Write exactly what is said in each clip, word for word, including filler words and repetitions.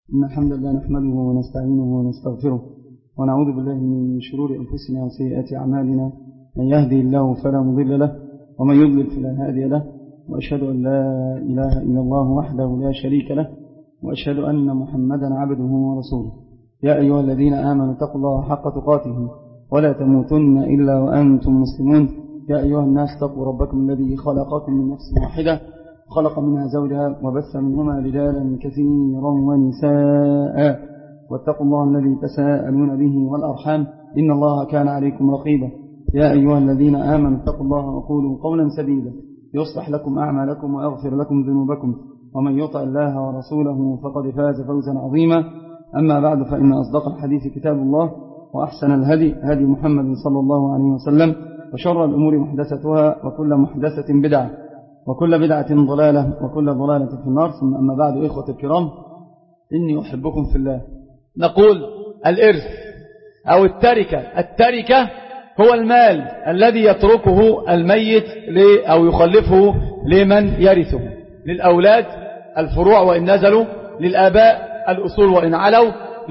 إن الحمد لله نحمده ونستعينه ونستغفره ونعوذ بالله من شرور أنفسنا وسيئات أعمالنا. من يهدي الله فلا مضل له ومن يضلل فلا هادي له، وأشهد أن لا إله إلا الله وحده لا شريك له، وأشهد أن محمدا عبده ورسوله. يا أيها الذين آمنوا اتقوا الله حق تقاته ولا تموتن إلا وأنتم مسلمون. يا أيها الناس اتقوا ربكم الذي خلقكم من نفس واحدة خلق منها زوجها وبث منهما رجالا كثيرا ونساء، واتقوا الله الذي تساءلون به والأرحام إن الله كان عليكم رقيبا. يا أيها الذين آمنوا اتقوا الله وقولوا قولا سديدا يصلح لكم أعمالكم ويغفر لكم ذنوبكم، ومن يطع الله ورسوله فقد فاز فوزا عظيما. أما بعد، فإن أصدق الحديث كتاب الله، وأحسن الهدي هدي محمد صلى الله عليه وسلم، وشر الأمور محدثتها، وكل محدثة بدعة، وكل بدعة ضلالة، وكل ضلالة في النار. ثم أما بعد، إخوة الكرام، إني أحبكم في الله. نقول الإرث أو التركة. التركة هو المال الذي يتركه الميت أو يخلفه لمن يرثه، للأولاد الفروع وإن نزلوا، للآباء الأصول وإن علوا،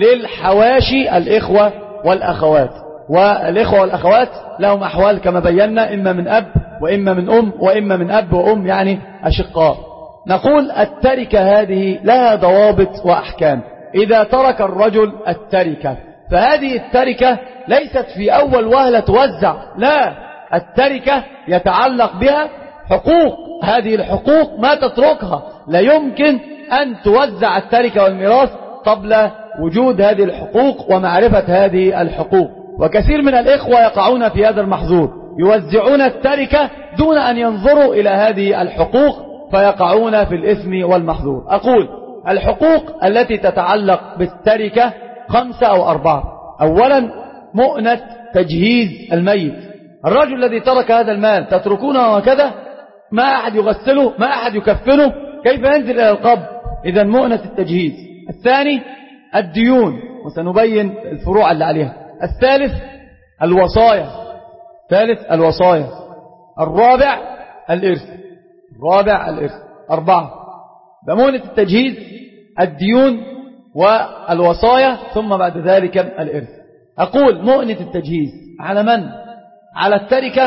للحواشي الإخوة والأخوات. والإخوة والأخوات لهم أحوال كما بينا، إما من أب وإما من أم وإما من أب وأم، يعني أشقاء. نقول التركة هذه لها ضوابط وأحكام. إذا ترك الرجل التركة، فهذه التركة ليست في أول وهلة توزع، لا، التركة يتعلق بها حقوق. هذه الحقوق ما تتركها، لا يمكن أن توزع التركة والميراث قبل وجود هذه الحقوق ومعرفة هذه الحقوق. وكثير من الإخوة يقعون في هذا المحظور، يوزعون التركة دون أن ينظروا إلى هذه الحقوق، فيقعون في الإثم والمحظور. أقول الحقوق التي تتعلق بالتركة خمسة أو أربعة. أولا، مؤنة تجهيز الميت. الرجل الذي ترك هذا المال تتركونه وكذا، ما أحد يغسله، ما أحد يكفنه، كيف ينزل إلى القبر؟ إذا مؤنة التجهيز. الثاني الديون، وسنبين الفروع اللي عليها. الثالث الوصايا. ثالث الوصايا. الرابع الإرث. الرابع الإرث. أربعة بمؤنة التجهيز، الديون، والوصايا، ثم بعد ذلك الإرث. أقول مؤنة التجهيز على من؟ على التركة،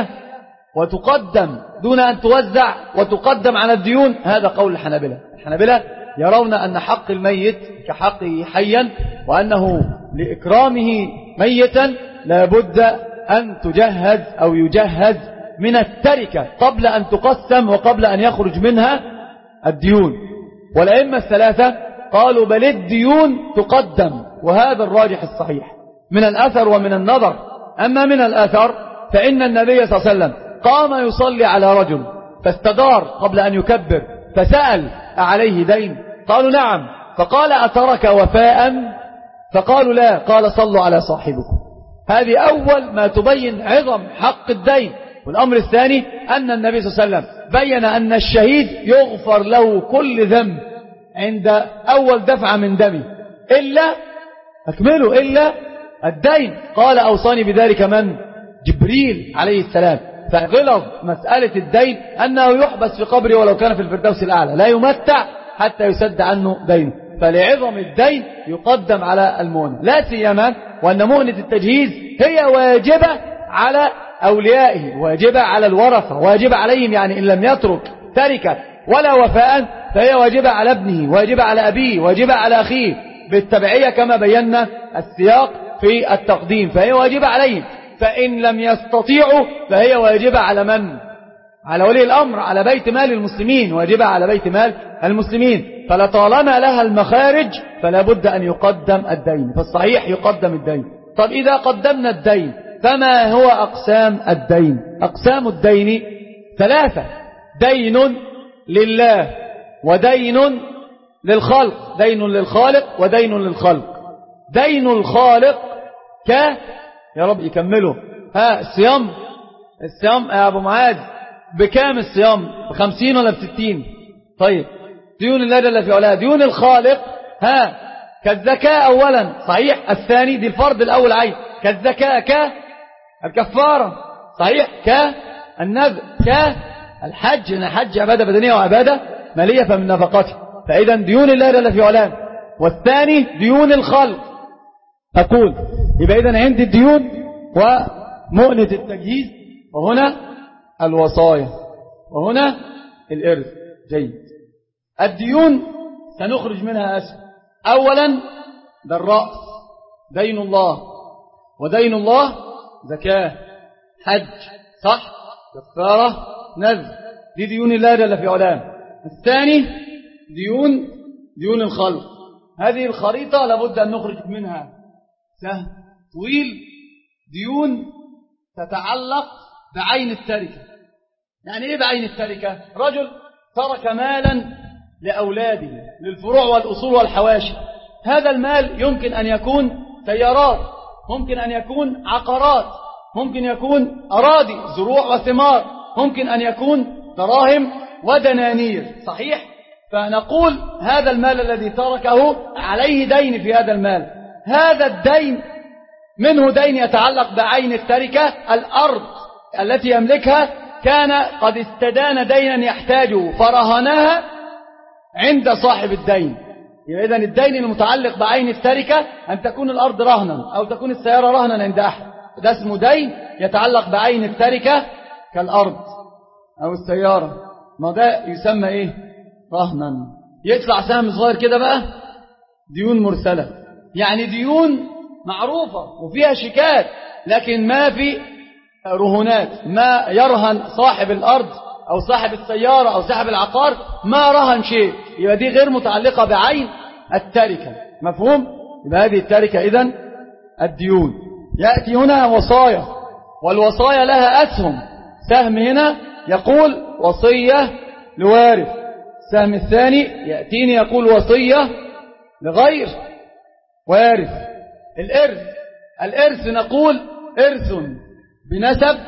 وتقدم دون أن توزع، وتقدم على الديون. هذا قول الحنابلة. الحنابلة يرون أن حق الميت كحقه حيا، وأنه لإكرامه ميتا لابد أن تجهز أو يجهز من التركة قبل أن تقسم وقبل أن يخرج منها الديون. والأئمة الثلاثة قالوا بل الديون تقدم، وهذا الراجح الصحيح من الأثر ومن النظر. أما من الأثر فإن النبي صلى الله عليه وسلم قام يصلي على رجل فاستدار قبل أن يكبر، فسأل أعليه دين؟ قالوا نعم. فقال أترك وفاء؟ فقالوا لا. قال صلوا على صاحبكم. هذه أول ما تبين عظم حق الدين. والأمر الثاني أن النبي صلى الله عليه وسلم بين أن الشهيد يغفر له كل ذنب عند أول دفعة من دمه، إلا أكمله إلا الدين. قال أوصاني بذلك من؟ جبريل عليه السلام. فغلظ مسألة الدين أنه يحبس في قبره ولو كان في الفردوس الأعلى، لا يمتع حتى يسد عنه دينه. فلعظم الدين يقدم على المؤنة، لا سيما وأن مؤنة التجهيز هي واجبة على أوليائه، واجبة على الورثة، واجبة عليهم، يعني إن لم يترك تركة ولا وفاء فهي واجبة على ابنه، واجبة على أبيه، واجبة على أخيه، بالتبعية كما بينا السياق في التقديم، فهي واجبة عليهم. فإن لم يستطيعوا فهي واجبة على من؟ على ولي الأمر، على بيت مال المسلمين، واجبة على بيت مال المسلمين. فلطالما لها المخارج فلا بد أن يقدم الدين، فالصحيح يقدم الدين. طب إذا قدمنا الدين فما هو أقسام الدين؟ أقسام الدين ثلاثة: دين لله، ودين للخلق، دين للخالق ودين للخلق. دين الخالق ك يا رب يكمله ها الصيام. الصيام يا أبو معاذ بكام الصيام؟ بخمسين ولا بستين؟ طيب ديون الله جل في علاه. ديون الخالق ها كالزكاة أولا، صحيح. الثاني دي الفرض الأول عين، كالزكاة، كالكفارة، صحيح، كالنذر، كالحج، إن الحج عبادة بدنية وعبادة مالية فمن نفقاته. فإذا ديون الله جل في علاه والثاني ديون الخلق. أقول يبقى إذن عندي الديون ومؤنة التجهيز، وهنا الوصايا، وهنا الإرث. جيد. الديون سنخرج منها أسهم. أولا ده الرأس، دين الله، ودين الله زكاة، حج، صح، كفارة، نذر، دي ديون الله جل في علاه. الثاني ديون ديون الخلق. هذه الخريطة لابد أن نخرج منها سهم طويل. ديون تتعلق بعين التركة. يعني إيه بعين التركة؟ رجل ترك مالا لأولاده، للفروع والأصول والحواشي. هذا المال يمكن أن يكون سيارات، ممكن أن يكون عقارات، ممكن يكون أراضي زروع وثمار، ممكن أن يكون دراهم ودنانير، صحيح؟ فنقول هذا المال الذي تركه عليه دين في هذا المال. هذا الدين منه دين يتعلق بعين التركة، الأرض التي يملكها كان قد استدان دينا يحتاجه فرهنها عند صاحب الدين. إذن الدين المتعلق بعين التركة أن تكون الأرض رهنا أو تكون السيارة رهنا عند أحد، ده اسمه دين يتعلق بعين التركة كالأرض أو السيارة، ما ده يسمى إيه؟ رهنا. يطلع سهم صغير كده بقى ديون مرسلة، يعني ديون معروفة وفيها شيكات، لكن ما في رهونات، ما يرهن صاحب الأرض أو صاحب السيارة أو صاحب العقار ما رهن شيء، يبقى دي غير متعلقة بعين التركة. مفهوم؟ يبقى هذه التركة إذن الديون. يأتي هنا وصايا، والوصايا لها أسهم. سهم هنا يقول وصية لوارث، السهم الثاني يأتيني يقول وصية لغير وارث. الإرث، الإرث نقول إرث بنسب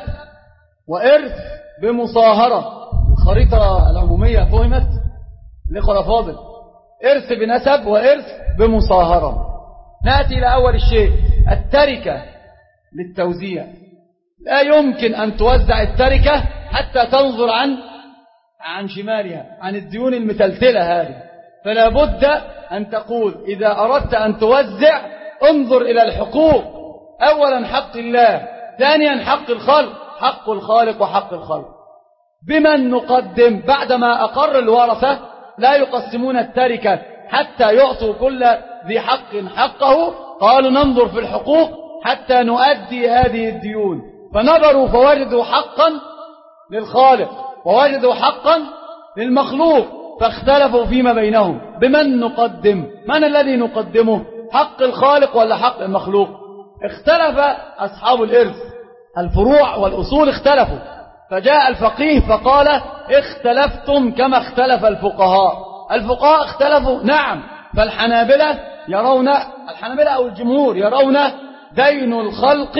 وإرث بمصاهرة. الخريطة العمومية فهمت؟ الإخوة الأفاضل، إرث بنسب وإرث بمصاهرة. نأتي إلى أول الشيء، التركة للتوزيع. لا يمكن أن توزع التركة حتى تنظر عن عن شمالها، عن الديون المتلتلة هذه. فلا بد أن تقول إذا أردت أن توزع انظر إلى الحقوق. أولا حق الله، ثانيا حق الخلق، حق الخالق وحق الخلق. بمن نقدم؟ بعدما أقر الورثة لا يقسمون التركة حتى يعطوا كل ذي حق حقه، قالوا ننظر في الحقوق حتى نؤدي هذه الديون. فنظروا فوجدوا حقا للخالق ووجدوا حقا للمخلوق، فاختلفوا فيما بينهم. بمن نقدم؟ من الذي نقدمه؟ حق الخالق ولا حق المخلوق؟ اختلف أصحاب الإرث، الفروع والأصول اختلفوا، فجاء الفقيه فقال اختلفتم كما اختلف الفقهاء. الفقهاء اختلفوا، نعم. فالحنابلة يرون، الحنابلة أو الجمهور يرون دين الخلق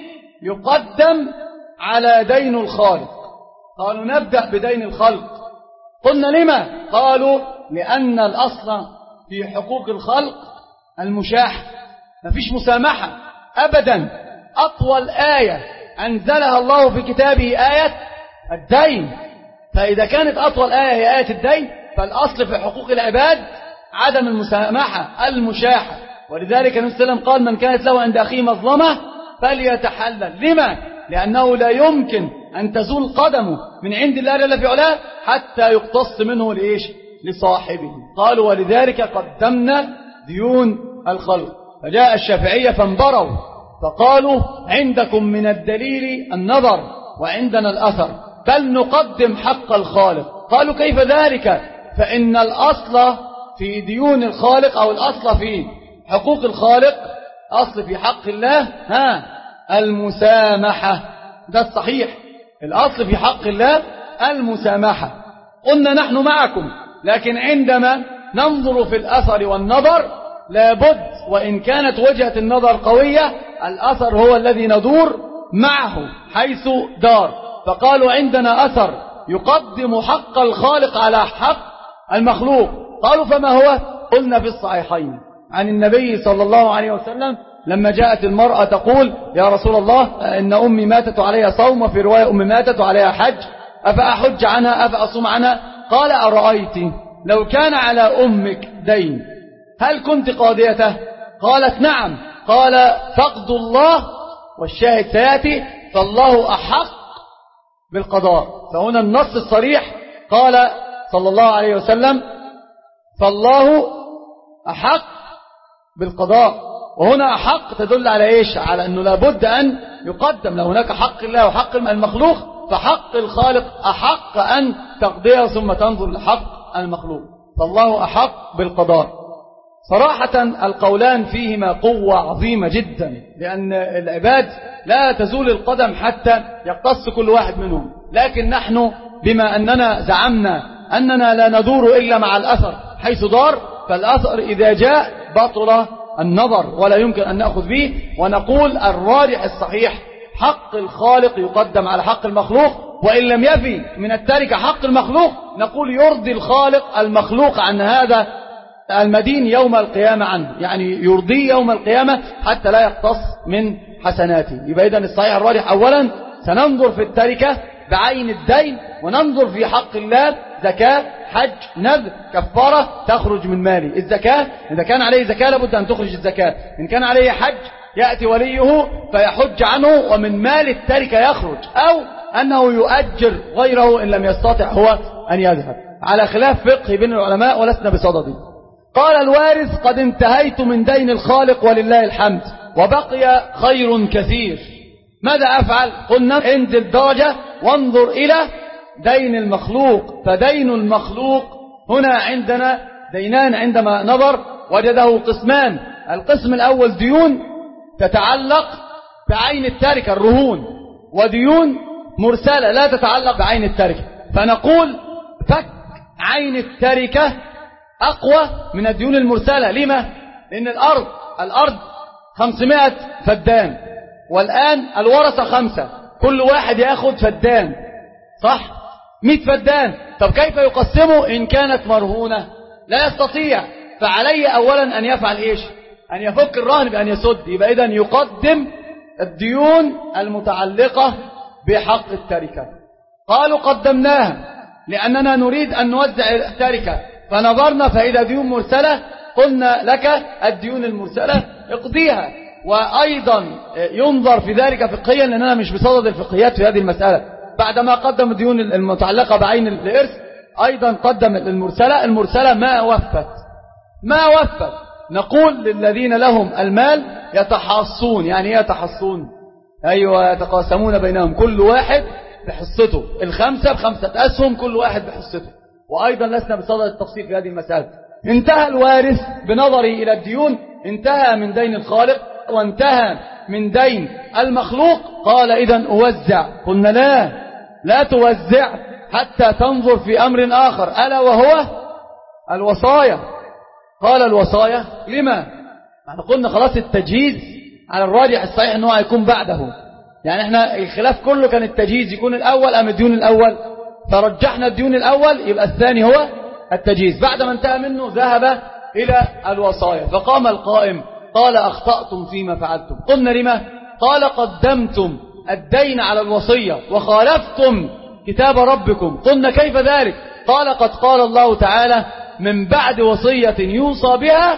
يقدم على دين الخالق. قالوا نبدأ بدين الخلق. قلنا لما؟ قالوا لأن الأصل في حقوق الخلق المشاحة، ما فيش مسامحة أبدا. أطول آية أنزلها الله في كتابه آية الدين، فإذا كانت أطول آية هي آية الدين فالأصل في حقوق العباد عدم المسامحة المشاحة. ولذلك النبي صلى الله عليه وسلم قال من كانت له عند أخيه مظلمة فليتحلل. لما؟ لأنه لا يمكن أن تزول قدمه من عند الله جل في علاه حتى يقتص منه لإيش؟ لصاحبه. قالوا ولذلك قدمنا ديون الخلق. فجاء الشافعية فانبروا فقالوا عندكم من الدليل النظر وعندنا الأثر، بل نقدم حق الخالق. قالوا كيف ذلك؟ فإن الأصل في ديون الخالق أو الأصل في حقوق الخالق، أصل في حق الله ها المسامحة، ده الصحيح. الأصل في حق الله المسامحة. قلنا نحن معكم، لكن عندما ننظر في الأثر والنظر لابد وإن كانت وجهة النظر قوية الأثر هو الذي ندور معه حيث دار. فقالوا عندنا أثر يقدم حق الخالق على حق المخلوق. قالوا فما هو؟ قلنا في الصحيحين عن النبي صلى الله عليه وسلم لما جاءت المرأة تقول يا رسول الله إن أمي ماتت عليها صوم، وفي رواية أمي ماتت عليها حج، أفأحج عنها أفأصوم عنها؟ قال أرأيت لو كان على أمك دين هل كنت قاضيته؟ قالت نعم. قال فقد الله، والشاهد سيأتي، فالله أحق بالقضاء. فهنا النص الصريح قال صلى الله عليه وسلم فالله أحق بالقضاء. وهنا أحق تدل على إيش؟ على أنه لابد أن يقدم، لو هناك حق الله وحق المخلوق فحق الخالق أحق أن تقضيه ثم تنظر لحق المخلوق. فالله أحق بالقضاء. صراحة القولان فيهما قوة عظيمة جدا، لأن العباد لا تزول القدم حتى يقتص كل واحد منهم، لكن نحن بما أننا زعمنا أننا لا ندور إلا مع الأثر حيث دار، فالأثر إذا جاء بطل النظر ولا يمكن أن نأخذ به، ونقول الراجح الصحيح حق الخالق يقدم على حق المخلوق، وإن لم يفي من التركة حق المخلوق نقول يرضي الخالق المخلوق عن هذا المدين يوم القيامة عنه، يعني يرضيه يوم القيامة حتى لا يقتص من حسناته. يبقى إذن الصحيح الراجح أولا سننظر في التركة بعين الدين، وننظر في حق الله زكاة، حج، نذر، كفارة تخرج من مالي. الزكاة إذا كان عليه زكاة لابد أن تخرج الزكاة، إن كان عليه حج يأتي وليه فيحج عنه ومن مال التركة يخرج، أو أنه يؤجر غيره إن لم يستطع هو أن يذهب، على خلاف فقه بين العلماء ولسنا بصدده. قال الوارث قد انتهيت من دين الخالق ولله الحمد وبقي خير كثير، ماذا أفعل؟ قلنا انزل درجة وانظر إلى دين المخلوق. فدين المخلوق هنا عندنا دينان، عندما نظر وجده قسمان. القسم الأول ديون تتعلق بعين التركة الرهون، وديون مرسلة لا تتعلق بعين التركة. فنقول فك عين التركة أقوى من الديون المرسلة. لما؟ لأن الأرض الأرض خمسمائة فدان، والآن الورثة خمسة، كل واحد يأخذ فدان، صح؟ مئة فدان. طب كيف يقسمه إن كانت مرهونة؟ لا يستطيع. فعلي أولا أن يفعل إيش؟ أن يفك الرهن بأن يسد. يبقى إذن يقدم الديون المتعلقة بحق التركة. قالوا قدمناها لأننا نريد أن نوزع التركة، فنظرنا فإذا ديون مرسلة قلنا لك الديون المرسلة اقضيها. وأيضا ينظر في ذلك فقهيا، لأننا مش بصدد الفقهيات في هذه المسألة. بعدما قدم الديون المتعلقة بعين الإرث أيضا قدم المرسلة. المرسلة ما وفت ما وفت نقول للذين لهم المال يتحاصون. يعني ايه يتحاصون؟ أيوة، يتقاسمون بينهم، كل واحد بحصته، الخمسة بخمسة أسهم كل واحد بحصته. وأيضا لسنا بصدد التفصيل في هذه المسألة. انتهى الوارث بنظري إلى الديون، انتهى من دين الخالق وانتهى من دين المخلوق. قال إذن أوزع. قلنا لا لا توزع حتى تنظر في أمر آخر، ألا وهو الوصايا. قال الوصايا لما؟ احنا قلنا خلاص التجهيز على الراجح الصحيح أنه هيكون بعده، يعني احنا الخلاف كله كان التجهيز يكون الأول أم الديون الأول، فرجحنا الديون الأول، يبقى الثاني هو التجهيز. بعد ما انتهى منه ذهب إلى الوصايا. فقام القائم قال أخطأتم فيما فعلتم. قلنا لما؟ قال قدمتم الدين على الوصية وخالفتم كتاب ربكم. قلنا كيف ذلك؟ قال قد قال الله تعالى من بعد وصية يوصى بها،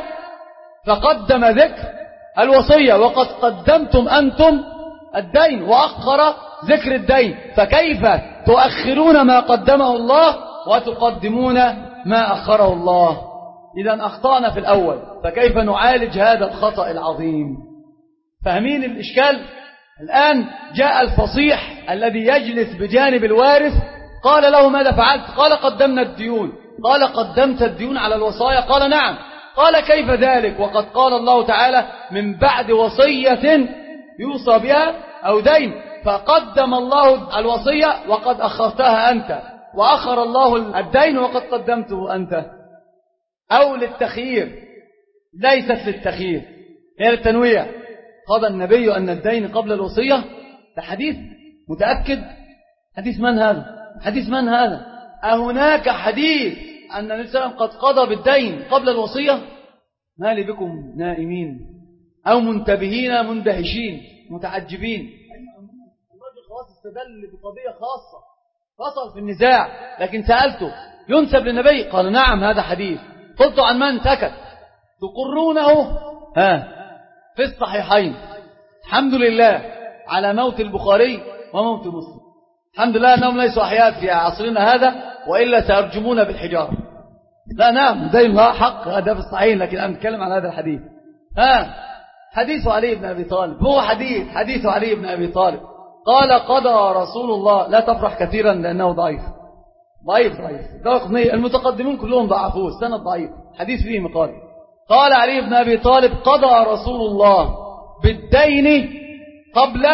فقدم ذكر الوصية، وقد قدمتم أنتم الدين وأخر ذكر الدين، فكيف تؤخرون ما قدمه الله وتقدمون ما أخره الله؟ إذن أخطأنا في الأول، فكيف نعالج هذا الخطأ العظيم؟ فاهمين الإشكال؟ الآن جاء الفصيح الذي يجلس بجانب الوارث، قال له ماذا فعلت؟ قال قدمنا الديون. قال قدمت الديون على الوصايا؟ قال نعم. قال كيف ذلك وقد قال الله تعالى من بعد وصية يوصى بها أو دين؟ فقدم الله الوصية وقد أخرتها أنت، وأخر الله الدين وقد قدمته أنت. أو للتخيير؟ ليست للتخيير، هي للتنويع. قضى النبي أن الدين قبل الوصية. ده حديث متأكد. حديث من هذا؟ حديث من هذا؟ أهناك حديث أن النبي صلى الله عليه وسلم قد قضى بالدين قبل الوصية؟ ما لي بكم نائمين أو منتبهين مندهشين متعجبين؟ الرجل خلاص استدل بقضية خاصة، فصل في النزاع، لكن سألته ينسب للنبي؟ قال نعم هذا حديث. قلت عن من؟ سكت. تقرونه ها في الصحيحين. الحمد لله على موت البخاري وموت مسلم، الحمد لله أنهم ليسوا أحياء في عصرنا هذا، وإلا سيرجمون بالحجارة. لا نعم دايما حق هذا في الصحيح، لكن أنا أتكلم عن هذا الحديث. ها حديث علي بن أبي طالب، هو حديث حديث علي بن أبي طالب قال قضى رسول الله، لا تفرح كثيرا لأنه ضعيف ضعيف ضعيف المتقدمين كلهم ضعفوه، السند ضعيف، حديث فيه مقال. قال علي بن أبي طالب قضى رسول الله بالدين قبل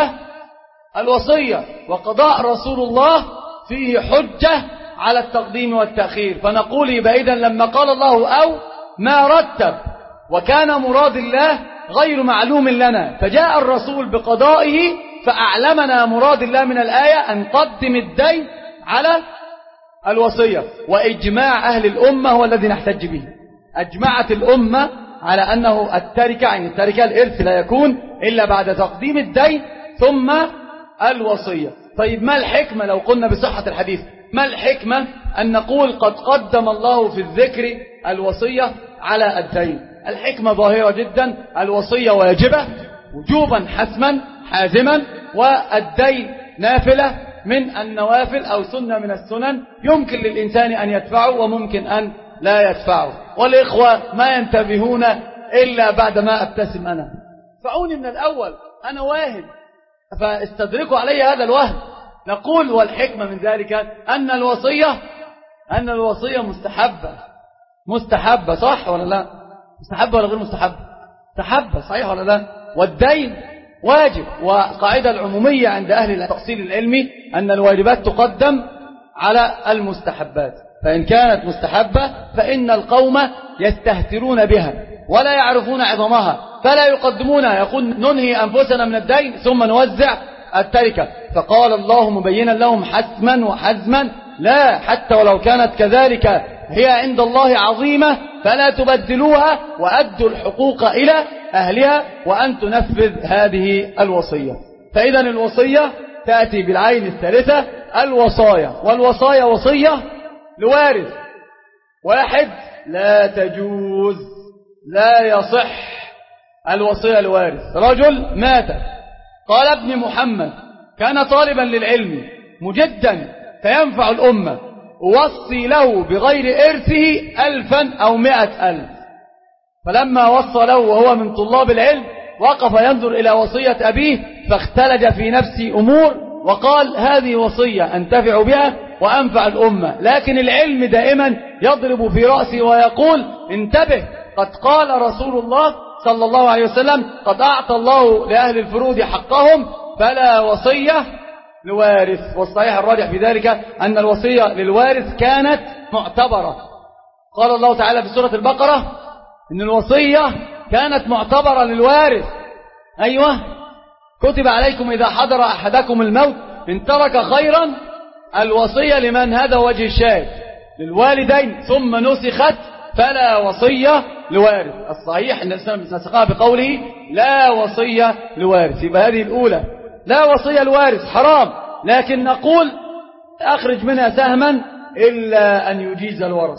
الوصية، وقضاء رسول الله فيه حجة على التقديم والتأخير. فنقول يبقى إذن لما قال الله أو ما رتب وكان مراد الله غير معلوم لنا، فجاء الرسول بقضائه فأعلمنا مراد الله من الآية أن قدم الدين على الوصية. وإجماع أهل الأمة هو الذي نحتج به، أجمعت الأمة على أنه التركة، يعني التركة الإرث لا يكون إلا بعد تقديم الدين ثم الوصية. طيب ما الحكمة لو قلنا بصحة الحديث؟ ما الحكمة أن نقول قد قدم الله في الذكر الوصية على الدين؟ الحكمة ظاهرة جدا، الوصية واجبة وجوبا حتما حازما، والدين نافلة من النوافل أو سنة من السنن يمكن للإنسان أن يدفعه وممكن أن لا يدفعه. والإخوة ما ينتبهون إلا بعدما أبتسم أنا، فعوني من الأول أنا واهم فاستدركوا علي هذا الوهم. نقول والحكمة من ذلك أن الوصية أن الوصية مستحبة مستحبة صح ولا لا؟ مستحبة ولا غير مستحبة؟ مستحبة صحيح ولا لا؟ والدين واجب، وقاعدة العمومية عند أهل التفصيل العلمي أن الواجبات تقدم على المستحبات، فإن كانت مستحبة فإن القوم يستهترون بها ولا يعرفون عظمها فلا يقدمونها، يقول ننهي أنفسنا من الدين ثم نوزع التركة. فقال الله مبينا لهم حتما وحزما لا، حتى ولو كانت كذلك هي عند الله عظيمة فلا تبدلوها وأدوا الحقوق إلى أهلها وأن تنفذ هذه الوصية. فإذا الوصية تأتي بالعين الثالثة الوصايا، والوصايا وصية لوارث واحد لا تجوز لا يصح الوصية لوارث. رجل مات قال ابن محمد كان طالبا للعلم مجدا فينفع الأمة، ووصي له بغير إرثه ألفا أو مئة ألف، فلما وصى له وهو من طلاب العلم وقف ينظر إلى وصية أبيه فاختلج في نفسي أمور وقال هذه وصية أنتفع بها وأنفع الأمة، لكن العلم دائما يضرب في رأسي ويقول انتبه، قد قال رسول الله صلى الله عليه وسلم قد أعطى الله لأهل الفروض حقهم فلا وصية لوارث. والصحيح الراجح في ذلك أن الوصية للوارث كانت معتبرة. قال الله تعالى في سورة البقرة إن الوصية كانت معتبرة للوارث. أيوة كتب عليكم إذا حضر أحدكم الموت إن ترك خيرا الوصية لمن هذا وجه الشاهد للوالدين ثم نسخت فلا وصية لوارث. الصحيح أن الإسلام نسخها بقوله لا وصية لوارث، يبقى هذه الأولى لا وصية لوارث حرام، لكن نقول أخرج منها سهما إلا أن يجيز الورث،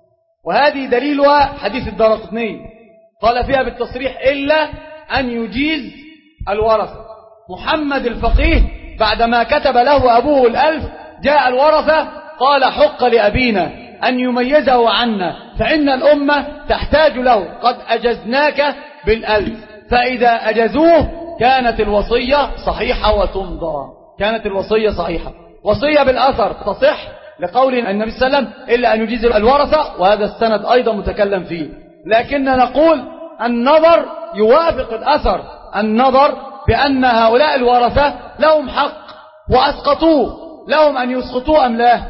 وهذه دليلها حديث الدارقطني قال فيها بالتصريح إلا أن يجيز الورث. محمد الفقيه بعدما كتب له أبوه الألف جاء الورثة قال حق لأبينا أن يميزه عنا فإن الأمة تحتاج له، قد أجزناك بالألف، فإذا أجزوه كانت الوصية صحيحة وتمضى، كانت الوصية صحيحة. وصية بالأثر تصح لقول النبي صلى الله عليه وسلم إلا أن يجيز الورثة، وهذا السند أيضا متكلم فيه، لكن نقول النظر يوافق الأثر، النظر بأن هؤلاء الورثة لهم حق وأسقطوه، لهم أن يسقطوا أم لا؟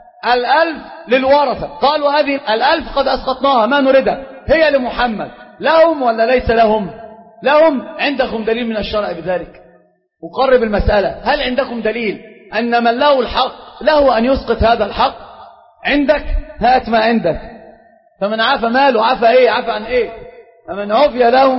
الألف للورثة قالوا هذه الألف قد أسقطناها ما نريدها هي لمحمد، لهم ولا ليس لهم؟ لهم. عندكم دليل من الشرع بذلك؟ أقرب المسألة، هل عندكم دليل أن من له الحق له أن يسقط هذا الحق؟ عندك؟ هات ما عندك. فمن عفى ماله عفى إيه؟ عفى عن إيه؟ فمن عفي له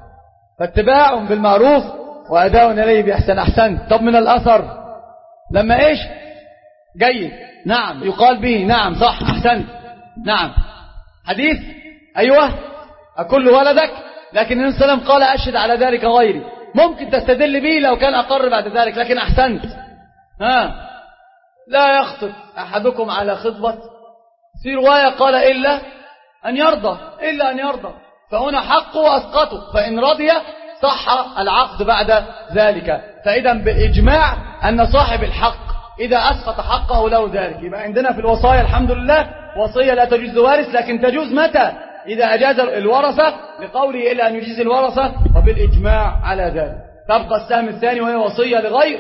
فاتباع بالمعروف وأداء إليه بإحسان. أحسن. طب من الأثر لما إيش؟ جيد، نعم يقال به، نعم صح، أحسن، نعم حديث، أيوة أكل ولدك؟ لكن النبي صلى الله عليه وسلم قال أشهد على ذلك غيري. ممكن تستدل به لو كان أقر بعد ذلك، لكن أحسنت. ها لا يخطب أحدكم على خطبة، في رواية قال إلا أن يرضى، إلا أن يرضى، فهنا حقه وأسقطه، فإن رضي صح العقد بعد ذلك. فإذا بالإجماع أن صاحب الحق إذا أسقط حقه له ذلك. يبقى عندنا في الوصايا الحمد لله وصية لا تجوز لوارث، لكن تجوز متى؟ إذا أجاز الورثة، لقوله إلا أن يجيز الورثة، وبالإجماع على ذلك. تبقى السهم الثاني وهي وصية لغير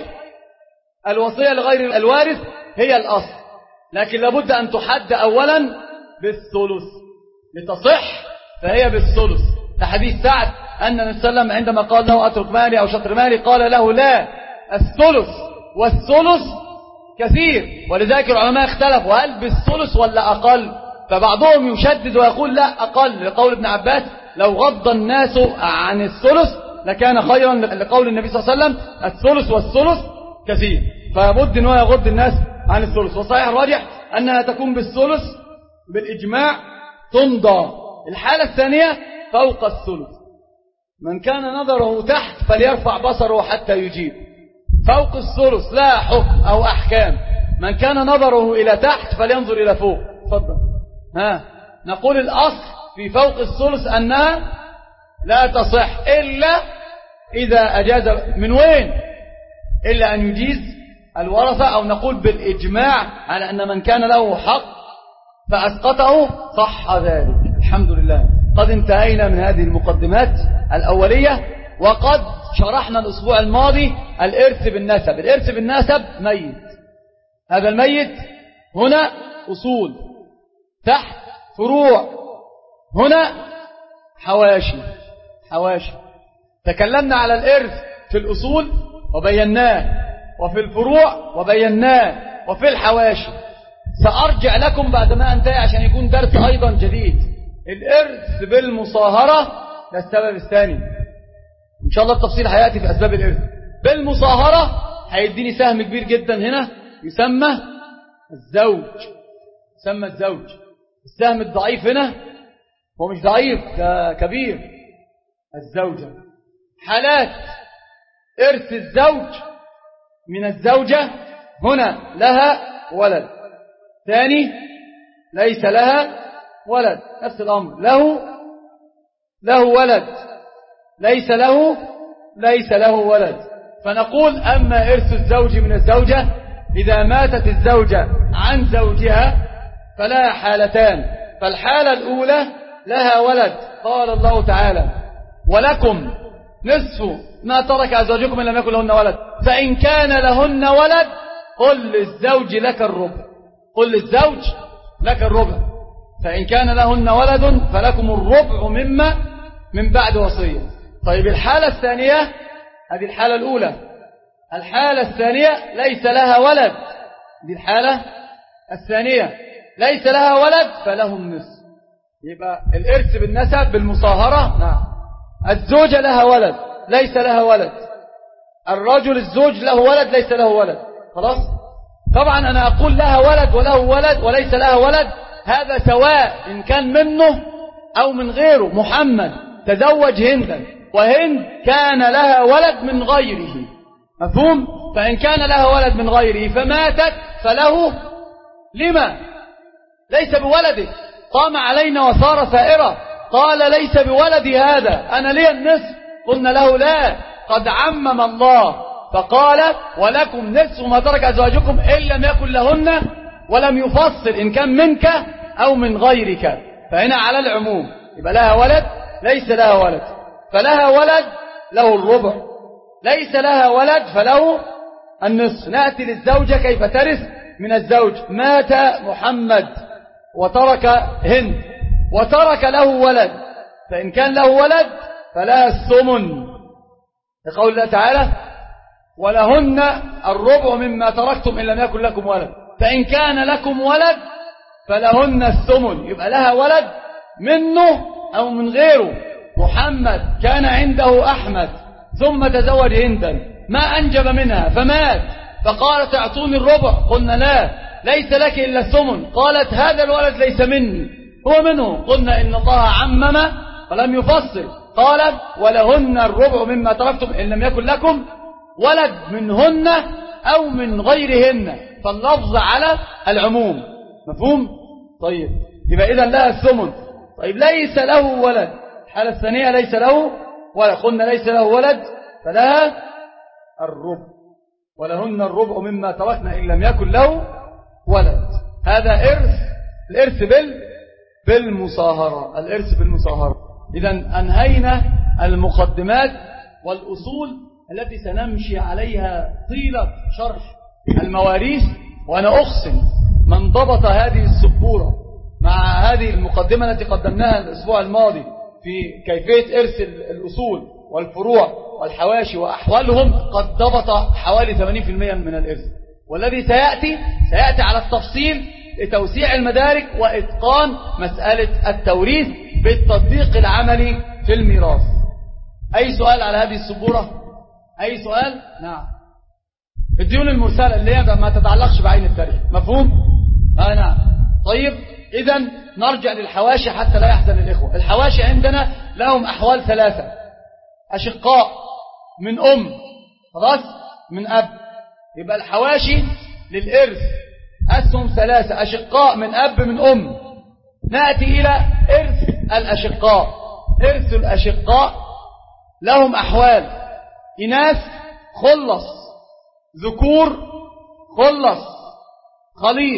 الوصية لغير الوارث، هي الأصل، لكن لابد أن تحد أولا بالثلث لتصح، فهي بالثلث. لحديث سعد أن النبي صلى الله عليه وسلم عندما قال له أترك مالي أو شطر مالي قال له لا، الثلث، والثلث كثير، ولذلك العلماء اختلفوا هل بالثلث ولا أقل، فبعضهم يشدد ويقول لا أقل، لقول ابن عباس لو غض الناس عن الثلث لكان خيرا، لقول النبي صلى الله عليه وسلم الثلث والثلث كثير، فبد أنه يغض الناس عن الثلث. وصحيح الراجح أنها تكون بالثلث بالإجماع تمضى. الحالة الثانية فوق الثلث، من كان نظره تحت فليرفع بصره حتى يجيب. فوق الثلث لا حكم أو أحكام، من كان نظره إلى تحت فلينظر إلى فوق. تفضل. ها نقول الأصل في فوق الثلث أنها لا تصح إلا إذا أجاز. من وين؟ إلا أن يجيز الورثة، أو نقول بالإجماع على أن من كان له حق فأسقطه صح ذلك. الحمد لله قد انتهينا من هذه المقدمات الأولية، وقد شرحنا الأسبوع الماضي الإرث بالنسب. الإرث بالنسب ميت، هذا الميت هنا أصول، تحت فروع، هنا حواشي. حواشي تكلمنا على الإرث في الأصول وبيناه، وفي الفروع وبيناه، وفي الحواشي. سأرجع لكم بعدما أنتهي عشان يكون درس أيضا جديد. الإرث بالمصاهرة ده السبب الثاني، إن شاء الله التفصيل هيأتي في أسباب الإرث بالمصاهرة. هيديني سهم كبير جدا هنا يسمى الزوج، يسمى الزوج. السهم الضعيف هنا هو مش ضعيف، ده كبير، الزوجة. حالات إرث الزوج من الزوجة، هنا لها ولد، ثاني ليس لها ولد، نفس الأمر، له له ولد، ليس له ليس له ولد. فنقول أما إرث الزوج من الزوجة إذا ماتت الزوجة عن زوجها فلها حالتان. فالحالة الأولى لها ولد، قال الله تعالى ولكم نصف ما ترك أزواجكم إن لم يكن لهن ولد، فإن كان لهن ولد قل للزوج لك الربع، قل للزوج لك الربع، فإن كان لهن ولد فلكم الربع مما من بعد وصية. طيب الحالة الثانية، هذه الحالة الأولى. الحالة الثانية ليس لها ولد، دي الحالة الثانية ليس لها ولد فله النصف. يبقى الإرث بالنسب بالمصاهرة، نعم، الزوجة لها ولد ليس لها ولد، الرجل الزوج له ولد ليس له ولد، خلاص. طبعا أنا أقول لها ولد وله ولد وليس لها ولد، هذا سواء إن كان منه أو من غيره. محمد تزوج هندا، وهند كان لها ولد من غيره، مفهوم؟ فإن كان لها ولد من غيره فماتت فله لما؟ ليس بولده، قام علينا وصار ثائرة، قال ليس بولدي هذا، أنا لي النصف. قلنا له لا، قد عمم الله فقال ولكم نصف ما ترك أزواجكم إن لم يكن لهن، ولم يفصل إن كان منك أو من غيرك، فهنا على العموم. يبقى لها ولد ليس لها ولد، فلها ولد له الربع، ليس لها ولد فله النصف. نأتي للزوجة كيف ترث من الزوج. مات محمد وترك هند وترك له ولد، فإن كان له ولد فلها الثمن، لقول الله تعالى ولهن الربع مما تركتم إن لم يكن لكم ولد، فإن كان لكم ولد فلهن الثمن. يبقى لها ولد منه أو من غيره. محمد كان عنده أحمد ثم تزوج هندا، ما أنجب منها فمات، فقالت اعطوني الربع، قلنا لا، ليس لك إلا الثمن. قالت هذا الولد ليس مني، هو منه. قلنا إن الله عمم ولم يفصل، قال ولهن الربع مما تركتم إن لم يكن لكم ولد منهن أو من غيرهن، فاللفظ على العموم. مفهوم؟ طيب يبقى إذن لها الثمن. طيب ليس له ولد، الحالة الثانية ليس له ولد، قلنا ليس له ولد فلها الربع، ولهن الربع مما تركنا إن لم يكن له ولد. هذا إرث، الإرث بال بالمصاهرة، الإرث بالمصاهرة. إذن أنهينا المقدمات والأصول التي سنمشي عليها طيلة شرح المواريث، وأنا أقسم من ضبط هذه السبورة مع هذه المقدمة التي قدمناها الأسبوع الماضي في كيفية إرث الأصول والفروع والحواشي وأحوالهم، قد ضبط حوالي ثمانين بالمئة من الإرث. والذي سيأتي سيأتي على التفصيل لتوسيع المدارك وإتقان مسألة التوريث بالتطبيق العملي في الميراث. أي سؤال على هذه السبورة؟ أي سؤال؟ نعم. الديون المرسلة اللي هي ما تتعلقش بعين التاريخ، مفهوم؟ آه نعم. طيب إذن نرجع للحواشي حتى لا يحزن الإخوة. الحواشي عندنا لهم أحوال ثلاثة: أشقاء من أم، خلاص، من أب. يبقى الحواشي للإرث أسهم ثلاثة: أشقاء من أب من أم. نأتي إلى إرث الأشقاء. إرث الأشقاء لهم أحوال: إناث خلص، ذكور خلص، خليط،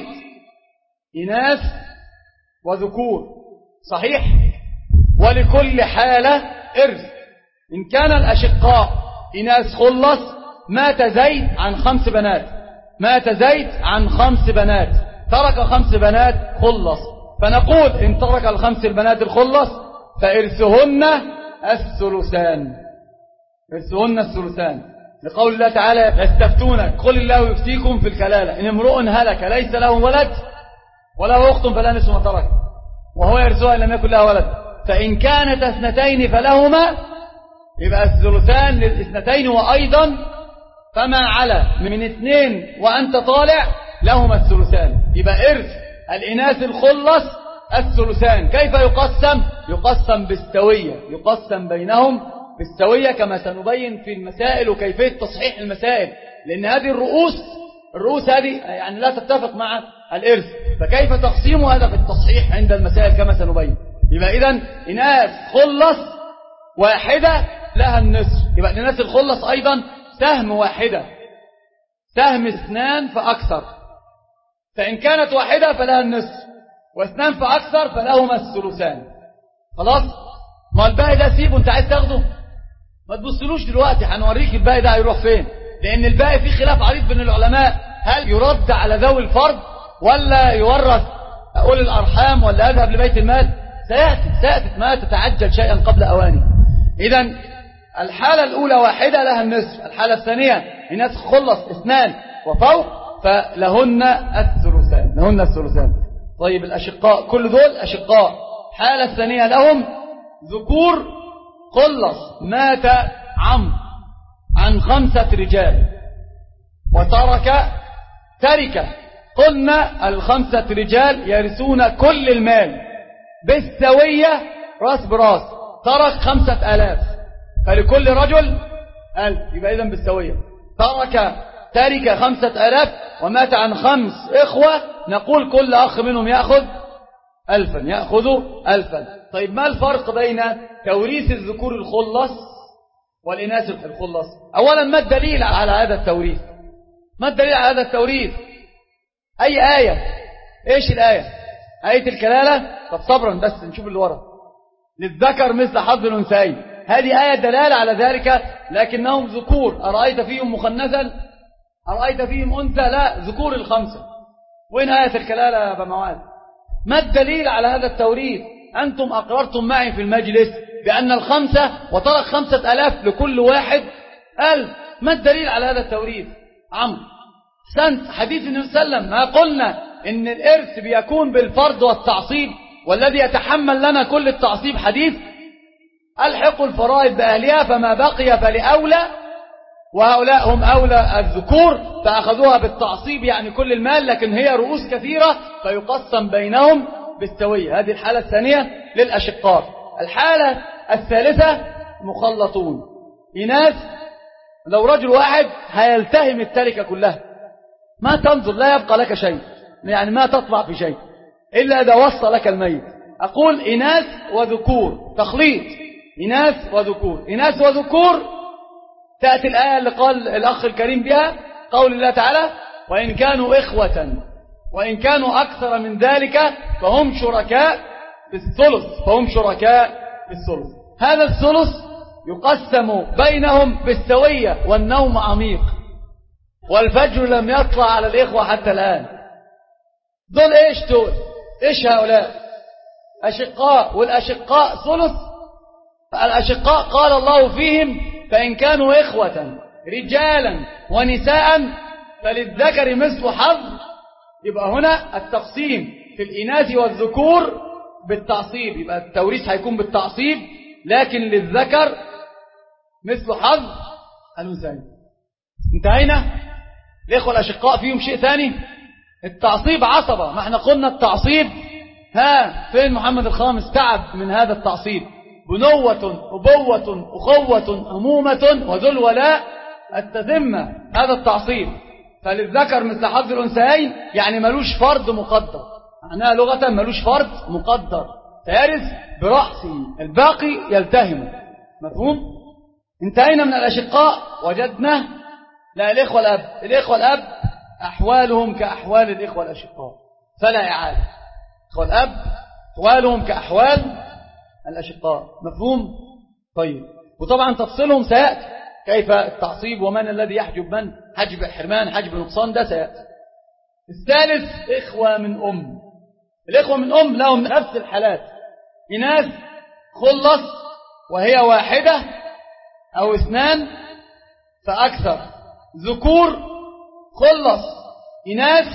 إناث وذكور، صحيح؟ ولكل حالة إرث. إن كان الأشقاء إناث خلص، مات زيد عن خمس بنات، مات زيد عن خمس بنات، ترك خمس بنات خلص، فنقول إن ترك الخمس البنات الخلص فإرثهن الثلثان، إرثهن الثلثان، لقول الله تعالى يستفتونك قل الله يفتيكم في الكلالة إن امرؤ هلك ليس له ولد وله أخت فلا نصف ما ترك وهو يرثها إن لم يكن له ولد، فإن كانت اثنتين فلهما، يبقى الثلثان للاثنتين، وأيضا فما على من اثنين وأنت طالع لهما الثلثان. يبقى إرث الإناث الخلص الثلثان. كيف يقسم؟ يقسم بالسوية، يقسم بينهم بالسوية كما سنبين في المسائل وكيفية تصحيح المسائل، لأن هذه الرؤوس الرؤوس هذه يعني لا تتفق مع الإرث، فكيف تقسيم هذا في التصحيح عند المسائل كما سنبين. يبقى إذن إناث خلص واحدة لها النصف. يبقى الإناث الخلص أيضا سهم واحدة، سهم اثنان فأكثر، فإن كانت واحدة فلها النصف، واثنان فأكثر فلهما الثلثان. خلاص؟ ما الباقي ده سيبه، انت عايز تاخده ما تبصلوش دلوقتي، هنوريك الباقي ده هيروح فين، لأن الباقي فيه خلاف عريض بين العلماء، هل يرد على ذوي الفرض ولا يورث أولي الأرحام ولا يذهب لبيت المال؟ سيأتي سيأتي ما تتعجل شيئا قبل أواني. إذن الحالة الأولى واحدة لها النصف، الحالة الثانية الناس خلص اثنان وفوق فلهن الثلثان، لهن الثلثان. طيب الأشقاء كل دول أشقاء. الحالة الثانية لهم ذكور خلص، مات عم عن خمسة رجال وترك تركة، قلنا الخمسة رجال يرثون كل المال بالسوية راس براس، ترك خمسة آلاف فلكل رجل ألف، يبقى إذن بالسوية. ترك ترك خمسة آلاف ومات عن خمس إخوة، نقول كل أخ منهم يأخذ ألفا، يأخذ ألفا. طيب ما الفرق بين توريث الذكور الخلص والإناث الخلص؟ أولا ما الدليل على هذا التوريث؟ ما الدليل على هذا التوريث؟ أي آية؟ إيش الآية؟ آية الكلالة؟ طب صبرا بس نشوف اللي ورا. للذكر مثل حظ الأنثيين، هذه آية دلالة على ذلك، لكنهم ذكور. أرأيت فيهم مخنثا؟ أرأيت فيهم أنثى؟ لا، ذكور الخمسة. وين آية الكلالة يا أبا معاذ؟ ما الدليل على هذا التوريث؟ أنتم أقررتم معي في المجلس بأن الخمسة وترك خمسة ألاف لكل واحد ألف، ما الدليل على هذا التوريث؟ عمرو سنت حديث النبي صلى الله عليه وسلم، ما قلنا إن الإرث بيكون بالفرض والتعصيب، والذي يتحمل لنا كل التعصيب حديث ألحقوا الفرائض بأهلها فما بقي فلأولى، وهؤلاء هم أولى الذكور فأخذوها بالتعصيب يعني كل المال، لكن هي رؤوس كثيرة فيقسم بينهم بالسوية. هذه الحالة الثانية للأشقاء. الحالة الثالثة مخلطون، إناث. لو رجل واحد هيلتهم التركة كلها، ما تنظر، لا يبقى لك شيء، يعني ما تطمع في شيء إلا إذا وصى لك الميت. أقول إناث وذكور، تخليط إناث وذكور. إناث وذكور تأتي الآية اللي قال الأخ الكريم بها، قول الله تعالى: وإن كانوا إخوة وإن كانوا أكثر من ذلك فهم شركاء في الثلث فهم شركاء في الثلث. هذا الثلث يقسم بينهم بالسوية، والنوم عميق، والفجر لم يطلع على الإخوة حتى الآن. دول إيش دول؟ إيش هؤلاء؟ أشقاء، والأشقاء ثلث. الأشقاء قال الله فيهم: فإن كانوا إخوة رجالا ونساء فللذكر مثل حظ. يبقى هنا التقسيم في الإناث والذكور بالتعصيب، يبقى التوريث هيكون بالتعصيب، لكن للذكر مثل حظ الأنثيين. انتهينا. الإخوة الأشقاء فيهم شيء ثاني، التعصيب عصبة. ما احنا قلنا التعصيب، ها فين محمد الخامس تعب من هذا التعصيب؟ بنوة أبوة أخوة أمومة وذو الولاء التذمة، هذا التعصيب. فللذكر مثل حظ الأنثيين، يعني ملوش فرد مقدر، معناها لغة ملوش فرد مقدر، فيرث برأسه، الباقي يلتهم. مفهوم؟ انتهينا من الأشقاء. وجدنا لا الإخوة الأب. الإخوة الأب أحوالهم كأحوال الإخوة الأشقاء، فلا إعادة. إخوة الأب أحوالهم كأحوال الأشقاء. مفهوم؟ طيب. وطبعا تفصيلهم سيأتي، كيف التعصيب ومن الذي يحجب من، حجب الحرمان، حجب النقصان، ده سيأتي. الثالث إخوة من أم. الإخوة من أم لهم نفس الحالات، إناث خلص وهي واحدة أو اثنان فأكثر، ذكور خلص إناث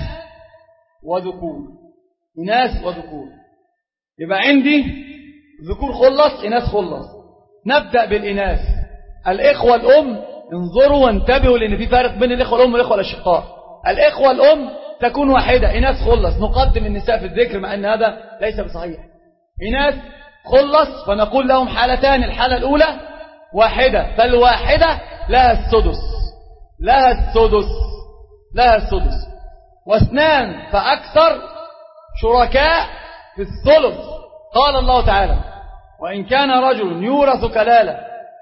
وذكور، إناث وذكور. يبقى عندي ذكور خلص إناث خلص. نبدأ بالإناث. الإخوة الأم، انظروا وانتبهوا لأن في فرق بين الإخوة الأم والإخوة الأشقاء. الإخوة الأم تكون واحدة، إناث خلص، نقدم النساء في الذكر مع أن هذا ليس بصحيح. إناث خلص فنقول لهم حالتان، الحالة الأولى واحدة، فالواحدة لها السدس، لها السدس لها السدس. واثنان فأكثر شركاء في الثلث. قال الله تعالى: وإن كان رجل يورث كلالة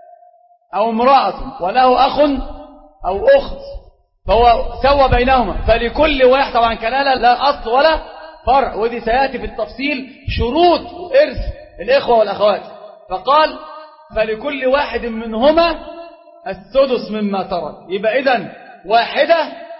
أو امرأة وله أخ أو أخت فهو سوى بينهما فلكل واحد، طبعا كلالة لا أصل ولا فرع، ودي سيأتي في التفصيل شروط إرث الإخوة والأخوات. فقال: فلكل واحد منهما السدس مما ترك. يبقى إذن واحدة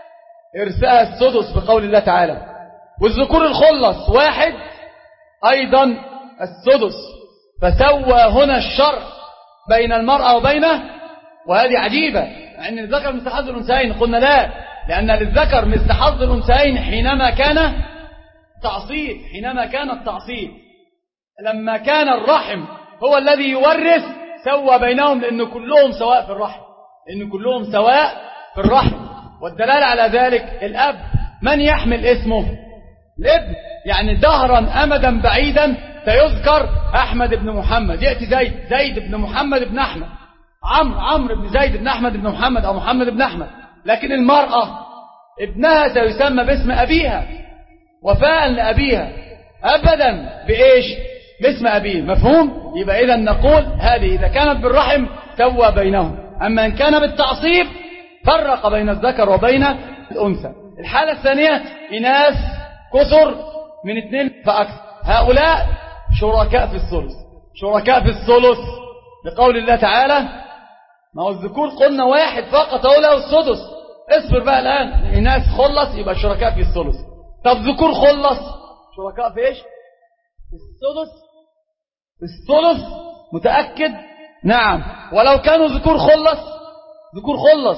إرثها السدس بقول الله تعالى. والذكور الخلص واحد أيضا السدس. فسوى هنا الشرع بين المرأة وبينه، وهذه عجيبة، أن الذكر مثل حظ الأنثيين. قلنا لا، لأن للذكر مثل حظ الأنثيين حينما كان تعصيب، حينما كان التعصيب. لما كان الرحم هو الذي يورث سوى بينهم، لأن كلهم سواء في الرحم، لأن كلهم سواء في الرحم. والدلالة على ذلك الأب، من يحمل اسمه؟ الابن. يعني دهرا أمدا بعيدا سيذكر أحمد بن محمد، يأتي زيد، زيد بن محمد بن أحمد، عمرو، عمرو بن زيد بن أحمد بن محمد أو محمد بن أحمد. لكن المرأة ابنها سيسمى باسم أبيها، وفاء لأبيها، أبدا بإيش؟ باسم أبيه. مفهوم؟ يبقى إذا نقول هذه إذا كانت بالرحم سوى بينهم، أما إن كان بالتعصيب فرق بين الذكر وبين الأنثى. الحالة الثانية إناث كثر من اثنين فأكثر، هؤلاء شركاء في الثلث، شركاء في الثلث لقول الله تعالى. ما هو الذكور قلنا واحد فقط هو له السدس. اصبر بقى الآن، إناث خلص يبقى شركاء في الثلث. طب ذكور خلص شركاء في إيش؟ في السدس، في الثلث. متأكد؟ نعم. ولو كانوا ذكور خلص، ذكور خلص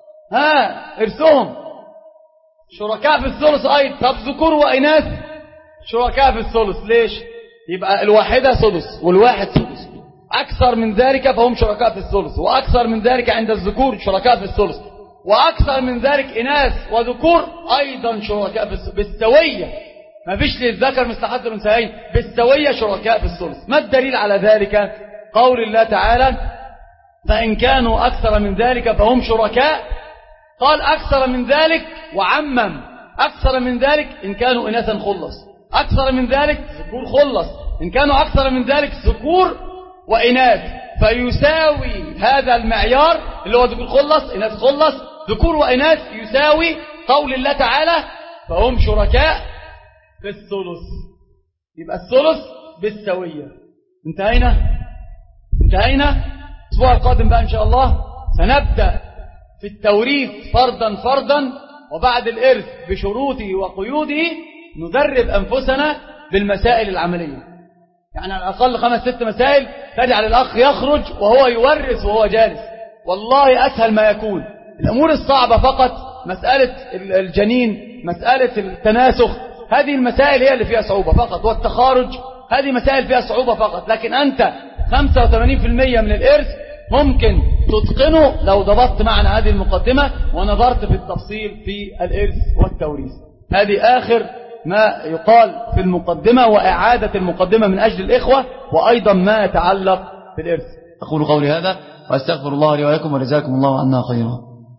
ها ارثهم شركاء في الثلث أيضا. طب ذكور وإناث شركاء في الثلث. ليش؟ يبقى الواحدة سدس والواحد سدس، أكثر من ذلك فهم شركاء في الثلث، وأكثر من ذلك عند الذكور شركاء في الثلث، وأكثر من ذلك إناث وذكور أيضا شركاء في الثلث بالسوية. ما فيش للذكر مثل حظ الأنثيين، بالسوية شركاء في الثلث. ما الدليل على ذلك؟ قول الله تعالى فإن كانوا أكثر من ذلك فهم شركاء. قال أكثر من ذلك وعمم، أكثر من ذلك إن كانوا إناثا خلص، أكثر من ذلك ذكور خلص، إن كانوا أكثر من ذلك ذكور وإناث، فيساوي هذا المعيار اللي هو ذكور خلص إناث خلص ذكور وإناث يساوي قول الله تعالى فهم شركاء في الثلث. يبقى الثلث بالسوية. انتهينا انتهينا الأسبوع القادم بقى إن شاء الله سنبدأ في التوريث فردا فردا، وبعد الإرث بشروطه وقيوده ندرب أنفسنا بالمسائل العملية. يعني على الأقل خمس ست مسائل تجعل الأخ يخرج وهو يورث وهو جالس، والله أسهل ما يكون. الأمور الصعبة فقط مسألة الجنين، مسألة التناسخ، هذه المسائل هي اللي فيها صعوبة فقط، والتخارج هذه مسائل فيها صعوبة فقط. لكن أنت خمسة وثمانين بالمئة من الإرث ممكن تتقنه لو ضبطت معنا هذه المقدمة ونظرت في التفصيل في الإرث والتوريث. هذه آخر ما يقال في المقدمة، وإعادة المقدمة من أجل الإخوة، وأيضا ما يتعلق بالإرث. أقول قولي هذا وأستغفر الله لي ولكم، وجزاكم الله عنا خيرا.